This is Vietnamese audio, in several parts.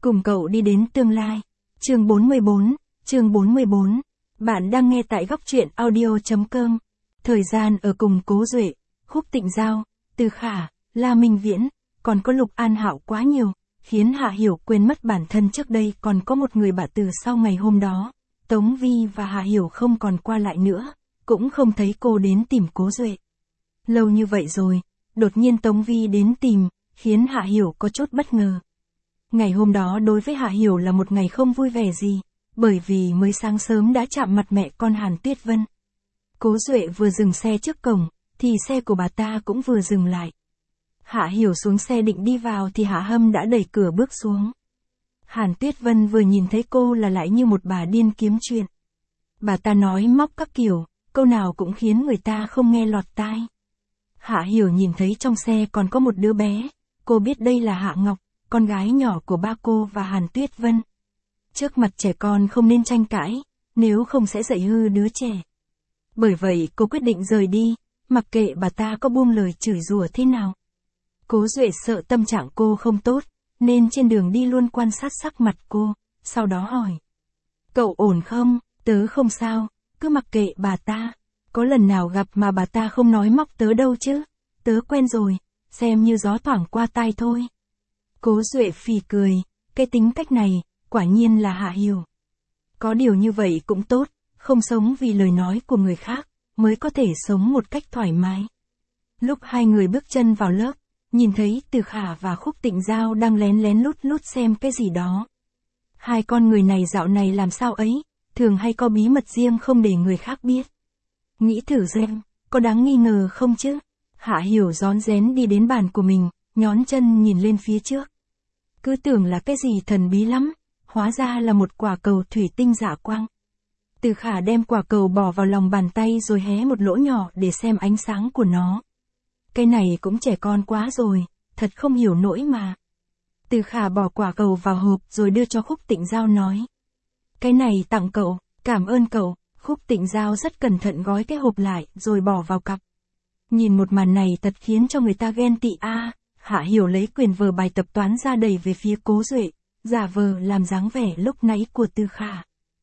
Cùng cậu đi đến tương lai. Chương 44. Bạn đang nghe tại góc truyện audio.com. Thời gian ở cùng Cố Duệ, Khúc Tịnh Giao, Từ Khả, La Minh Viễn, còn có Lục An Hạo quá nhiều, khiến Hạ Hiểu quên mất bản thân trước đây còn có một người bạn từ sau ngày hôm đó. Tống Vi và Hạ Hiểu không còn qua lại nữa, cũng không thấy cô đến tìm Cố Duệ. Lâu như vậy rồi, đột nhiên Tống Vi đến tìm, khiến Hạ Hiểu có chút bất ngờ. Ngày hôm đó đối với Hạ Hiểu là một ngày không vui vẻ gì, bởi vì mới sáng sớm đã chạm mặt mẹ con Hàn Tuyết Vân. Cố Duệ vừa dừng xe trước cổng, thì xe của bà ta cũng vừa dừng lại. Hạ Hiểu xuống xe định đi vào thì Hạ Hâm đã đẩy cửa bước xuống. Hàn Tuyết Vân vừa nhìn thấy cô là lại như một bà điên kiếm chuyện. Bà ta nói móc các kiểu, câu nào cũng khiến người ta không nghe lọt tai. Hạ Hiểu nhìn thấy trong xe còn có một đứa bé, cô biết đây là Hạ Ngọc, con gái nhỏ của ba cô và Hàn Tuyết Vân. Trước mặt trẻ con không nên tranh cãi, nếu không sẽ dạy hư đứa trẻ. Bởi vậy cô quyết định rời đi, mặc kệ bà ta có buông lời chửi rủa thế nào. Cố Duệ sợ tâm trạng cô không tốt, nên trên đường đi luôn quan sát sắc mặt cô, sau đó hỏi. Cậu ổn không? Tớ không sao, cứ mặc kệ bà ta. Có lần nào gặp mà bà ta không nói móc tớ đâu chứ? Tớ quen rồi, xem như gió thoảng qua tai thôi. Cố Duệ phì cười, cái tính cách này, quả nhiên là Hạ Hiểu. Có điều như vậy cũng tốt, không sống vì lời nói của người khác, mới có thể sống một cách thoải mái. Lúc hai người bước chân vào lớp, nhìn thấy Từ Khả và Khúc Tịnh Giao đang lén lút xem cái gì đó. Hai con người này dạo này làm sao ấy, thường hay có bí mật riêng không để người khác biết. Nghĩ thử xem, có đáng nghi ngờ không chứ? Hạ Hiểu rón rén đi đến bàn của mình, nhón chân nhìn lên phía trước. Cứ tưởng là cái gì thần bí lắm, hóa ra là một quả cầu thủy tinh dạ quang. Từ Khả đem quả cầu bỏ vào lòng bàn tay rồi hé một lỗ nhỏ để xem ánh sáng của nó. Cái này cũng trẻ con quá rồi, thật không hiểu nổi mà. Từ Khả bỏ quả cầu vào hộp rồi đưa cho Khúc Tịnh Giao nói. Cái này tặng cậu, cảm ơn cậu. Khúc Tịnh Giao rất cẩn thận gói cái hộp lại rồi bỏ vào cặp. Nhìn một màn này thật khiến cho người ta ghen tị a. Hạ Hiểu lấy quyển vở bài tập toán ra đẩy về phía Cố Duệ, giả vờ làm dáng vẻ lúc nãy của Từ Khả.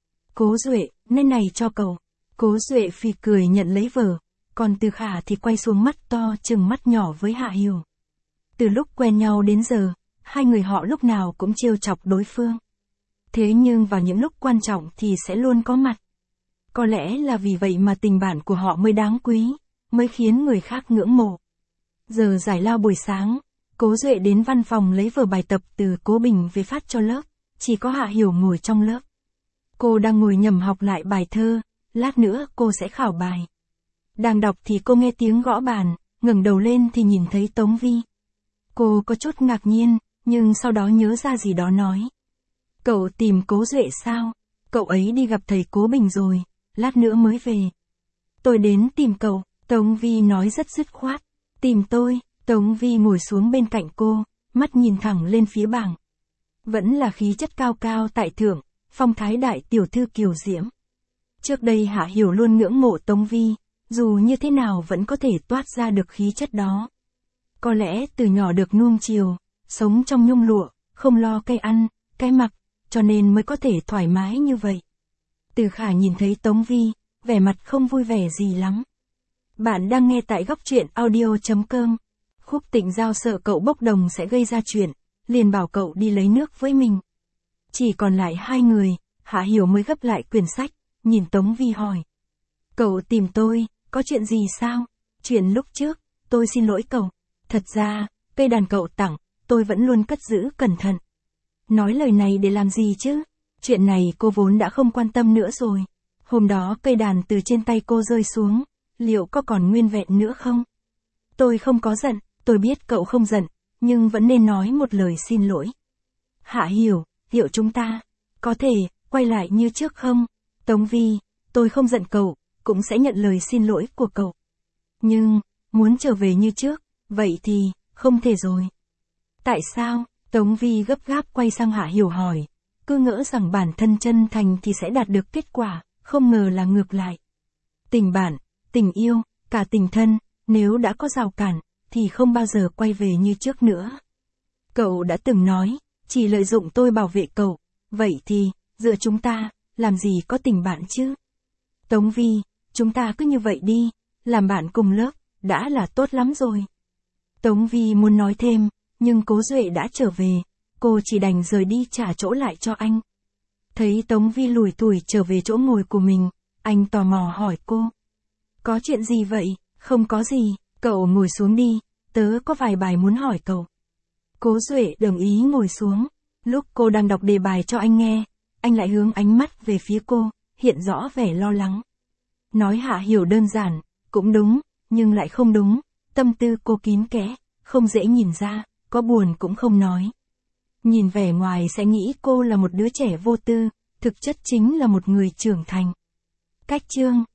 Cố Duệ, nơi này cho cậu. Cố Duệ phì cười nhận lấy vở, còn Từ Khả thì quay xuống mắt to trừng mắt nhỏ với Hạ Hiểu. Từ lúc quen nhau đến giờ, hai người họ lúc nào cũng trêu chọc đối phương. Thế nhưng vào những lúc quan trọng thì sẽ luôn có mặt. Có lẽ là vì vậy mà tình bạn của họ mới đáng quý, mới khiến người khác ngưỡng mộ. Giờ giải lao buổi sáng, Cố Duệ đến văn phòng lấy vở bài tập từ Cố Bình về phát cho lớp, chỉ có Hạ Hiểu ngồi trong lớp. Cô đang ngồi nhầm học lại bài thơ, lát nữa cô sẽ khảo bài. Đang đọc thì cô nghe tiếng gõ bàn, ngẩng đầu lên thì nhìn thấy Tống Vi. Cô có chút ngạc nhiên, nhưng sau đó nhớ ra gì đó nói. Cậu tìm Cố Duệ sao? Cậu ấy đi gặp thầy Cố Bình rồi, lát nữa mới về. Tôi đến tìm cậu, Tống Vi nói rất dứt khoát. Tìm tôi? Tống Vi ngồi xuống bên cạnh cô, mắt nhìn thẳng lên phía bảng. Vẫn là khí chất cao cao tại thượng, phong thái đại tiểu thư kiều diễm. Trước đây Hạ Hiểu luôn ngưỡng mộ Tống Vi, dù như thế nào vẫn có thể toát ra được khí chất đó. Có lẽ từ nhỏ được nuông chiều, sống trong nhung lụa, không lo cái ăn, cái mặc, cho nên mới có thể thoải mái như vậy. Từ Khả nhìn thấy Tống Vi, vẻ mặt không vui vẻ gì lắm. Bạn đang nghe tại góc truyện audio.com. Khúc Tịnh Giao sợ cậu bốc đồng sẽ gây ra chuyện, liền bảo cậu đi lấy nước với mình. Chỉ còn lại hai người, Hạ Hiểu mới gấp lại quyển sách, nhìn Tống Vi hỏi. Cậu tìm tôi, có chuyện gì sao? Chuyện lúc trước, tôi xin lỗi cậu. Thật ra, cây đàn cậu tặng, tôi vẫn luôn cất giữ cẩn thận. Nói lời này để làm gì chứ? Chuyện này cô vốn đã không quan tâm nữa rồi. Hôm đó cây đàn từ trên tay cô rơi xuống, liệu có còn nguyên vẹn nữa không? Tôi không có giận, tôi biết cậu không giận, nhưng vẫn nên nói một lời xin lỗi. Hạ Hiểu, liệu chúng ta có thể quay lại như trước không? Tống Vi, tôi không giận cậu, cũng sẽ nhận lời xin lỗi của cậu. Nhưng, muốn trở về như trước, vậy thì, không thể rồi. Tại sao? Tống Vi gấp gáp quay sang Hạ Hiểu hỏi, cứ ngỡ rằng bản thân chân thành thì sẽ đạt được kết quả, không ngờ là ngược lại. Tình bạn, tình yêu, cả tình thân, nếu đã có rào cản, thì không bao giờ quay về như trước nữa. Cậu đã từng nói, chỉ lợi dụng tôi bảo vệ cậu. Vậy thì, giữa chúng ta, làm gì có tình bạn chứ? Tống Vi, chúng ta cứ như vậy đi, làm bạn cùng lớp, đã là tốt lắm rồi. Tống Vi muốn nói thêm, nhưng Cố Duệ đã trở về, cô chỉ đành rời đi trả chỗ lại cho anh. Thấy Tống Vi lủi thủi trở về chỗ ngồi của mình, anh tò mò hỏi cô. Có chuyện gì vậy? Không có gì, cậu ngồi xuống đi, tớ có vài bài muốn hỏi cậu. Cố Duệ đồng ý ngồi xuống. Lúc cô đang đọc đề bài cho anh nghe, anh lại hướng ánh mắt về phía cô, hiện rõ vẻ lo lắng. Nói Hạ Hiểu đơn giản, cũng đúng, nhưng lại không đúng, tâm tư cô kín kẽ, không dễ nhìn ra, có buồn cũng không nói. Nhìn vẻ ngoài sẽ nghĩ cô là một đứa trẻ vô tư, thực chất chính là một người trưởng thành. Cách chương